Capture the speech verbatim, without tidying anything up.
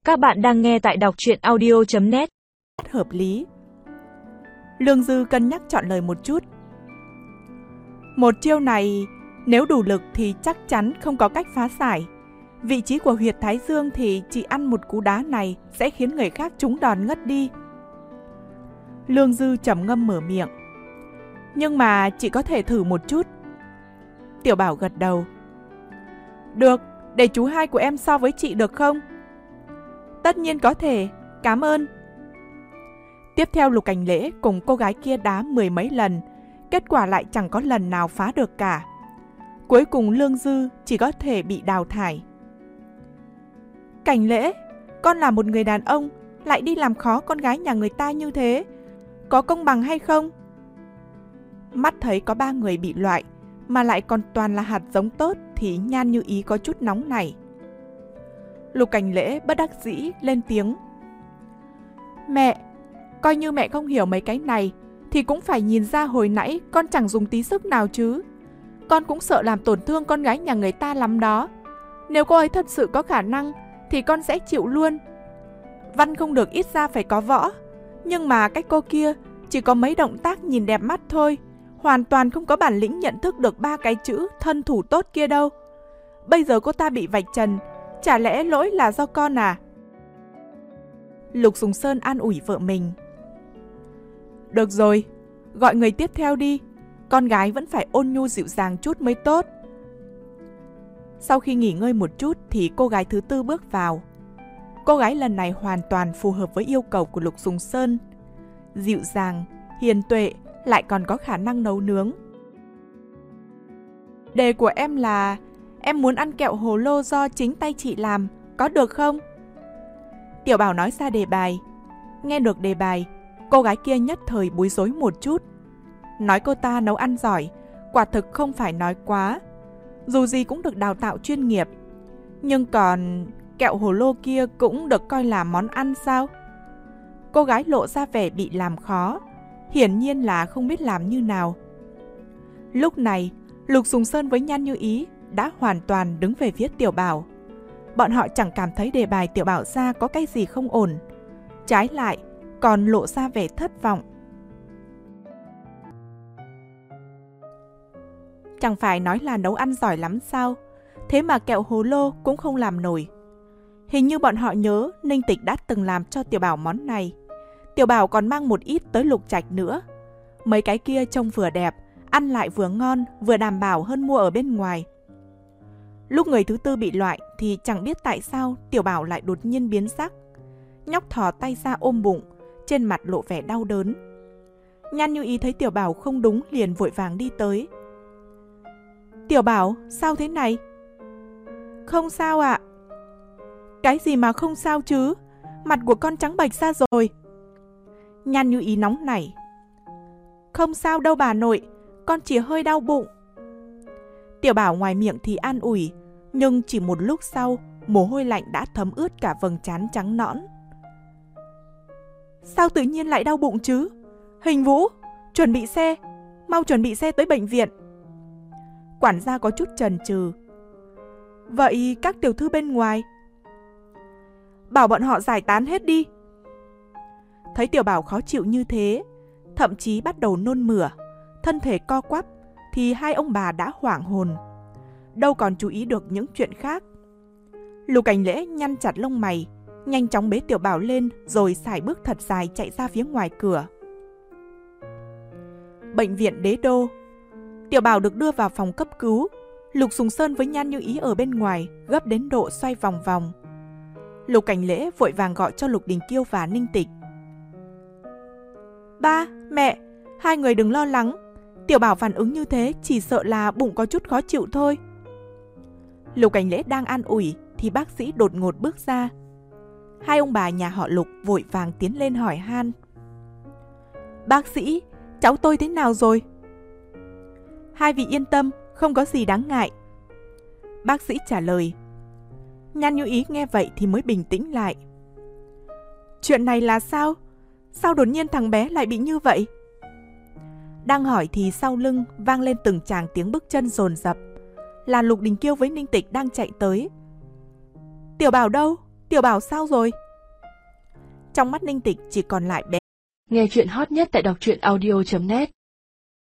Các bạn đang nghe tại đọc truyện audio chấm net. Hợp lý. Lương Dư cân nhắc chọn lời một chút. Một chiêu này, nếu đủ lực thì chắc chắn không có cách phá giải. Vị trí của huyệt thái dương thì chỉ ăn một cú đá này sẽ khiến người khác trúng đòn ngất đi. Lương Dư trầm ngâm mở miệng. Nhưng mà chỉ có thể thử một chút. Tiểu Bảo gật đầu. Được, để chú hai của em so với chị được không? Tất nhiên có thể, cảm ơn. Tiếp theo Lục Cảnh Lễ cùng cô gái kia đá mười mấy lần, kết quả lại chẳng có lần nào phá được cả. Cuối cùng Lương Dư chỉ có thể bị đào thải. Cảnh Lễ, con là một người đàn ông, lại đi làm khó con gái nhà người ta như thế, có công bằng hay không? Mắt thấy có ba người bị loại, mà lại còn toàn là hạt giống tốt thì Nhan Như Ý có chút nóng nảy. Lục Cảnh Lễ bất đắc dĩ lên tiếng. Mẹ, coi như mẹ không hiểu mấy cái này, thì cũng phải nhìn ra hồi nãy con chẳng dùng tí sức nào chứ. Con cũng sợ làm tổn thương con gái nhà người ta lắm đó. Nếu cô ấy thật sự có khả năng, thì con sẽ chịu luôn. Văn không được ít ra phải có võ, nhưng mà cái cô kia chỉ có mấy động tác nhìn đẹp mắt thôi, hoàn toàn không có bản lĩnh nhận thức được ba cái chữ thân thủ tốt kia đâu. Bây giờ cô ta bị vạch trần, chả lẽ lỗi là do con à? Lục Sùng Sơn an ủi vợ mình. Được rồi, gọi người tiếp theo đi. Con gái vẫn phải ôn nhu dịu dàng chút mới tốt. Sau khi nghỉ ngơi một chút thì cô gái thứ tư bước vào. Cô gái lần này hoàn toàn phù hợp với yêu cầu của Lục Sùng Sơn. Dịu dàng, hiền tuệ, lại còn có khả năng nấu nướng. Đề của em là em muốn ăn kẹo hồ lô do chính tay chị làm, có được không? Tiểu Bảo nói ra đề bài. Nghe được đề bài, cô gái kia nhất thời bối rối một chút. Nói cô ta nấu ăn giỏi, quả thực không phải nói quá. Dù gì cũng được đào tạo chuyên nghiệp. Nhưng còn kẹo hồ lô kia cũng được coi là món ăn sao? Cô gái lộ ra vẻ bị làm khó, hiển nhiên là không biết làm như nào. Lúc này, Lục Sùng Sơn với Nhan Như Ý đã hoàn toàn đứng về phía Tiểu Bảo. Bọn họ chẳng cảm thấy đề bài Tiểu Bảo ra có cái gì không ổn. Trái lại, còn lộ ra vẻ thất vọng. Chẳng phải nói là nấu ăn giỏi lắm sao? Thế mà kẹo hồ lô cũng không làm nổi. Hình như bọn họ nhớ Ninh Tịch đã từng làm cho Tiểu Bảo món này. Tiểu Bảo còn mang một ít tới Lục Trạch nữa. Mấy cái kia trông vừa đẹp, ăn lại vừa ngon, vừa đảm bảo hơn mua ở bên ngoài. Lúc người thứ tư bị loại thì chẳng biết tại sao Tiểu Bảo lại đột nhiên biến sắc. Nhóc thò tay ra ôm bụng, trên mặt lộ vẻ đau đớn. Nhan Như Ý thấy Tiểu Bảo không đúng liền vội vàng đi tới. Tiểu Bảo, sao thế này? Không sao ạ. Cái gì mà không sao chứ? Mặt của con trắng bệch ra rồi. Nhan Như Ý nóng nảy. Không sao đâu bà nội, con chỉ hơi đau bụng. Tiểu Bảo ngoài miệng thì an ủi, nhưng chỉ một lúc sau, mồ hôi lạnh đã thấm ướt cả vầng trán trắng nõn. Sao tự nhiên lại đau bụng chứ? Hình Vũ, chuẩn bị xe, mau chuẩn bị xe tới bệnh viện. Quản gia có chút chần chừ. Vậy các tiểu thư bên ngoài? Bảo bọn họ giải tán hết đi. Thấy Tiểu Bảo khó chịu như thế, thậm chí bắt đầu nôn mửa, thân thể co quắp, thì hai ông bà đã hoảng hồn. Đâu còn chú ý được những chuyện khác. Lục Cảnh Lễ nhăn chặt lông mày, nhanh chóng bế Tiểu Bảo lên rồi sải bước thật dài chạy ra phía ngoài cửa. Bệnh viện Đế Đô. Tiểu Bảo được đưa vào phòng cấp cứu. Lục Sùng Sơn với Nhan Như Ý ở bên ngoài gấp đến độ xoay vòng vòng. Lục Cảnh Lễ vội vàng gọi cho Lục Đình Kiêu và Ninh Tịch. Ba, mẹ, hai người đừng lo lắng. Tiểu Bảo phản ứng như thế chỉ sợ là bụng có chút khó chịu thôi. Lục Cảnh Lễ đang an ủi thì bác sĩ đột ngột bước ra. Hai ông bà nhà họ Lục vội vàng tiến lên hỏi han. Bác sĩ, cháu tôi thế nào rồi? Hai vị yên tâm, không có gì đáng ngại. Bác sĩ trả lời. Nhan Như Ý nghe vậy thì mới bình tĩnh lại. Chuyện này là sao? Sao đột nhiên thằng bé lại bị như vậy? Đang hỏi thì sau lưng vang lên từng tràng tiếng bước chân dồn dập. Là Lục Đình Kiêu với Ninh Tịch đang chạy tới. Tiểu Bảo đâu? Tiểu Bảo sao rồi? Trong mắt Ninh Tịch chỉ còn lại bé. Nghe chuyện hot nhất tại đọc truyện audio chấm net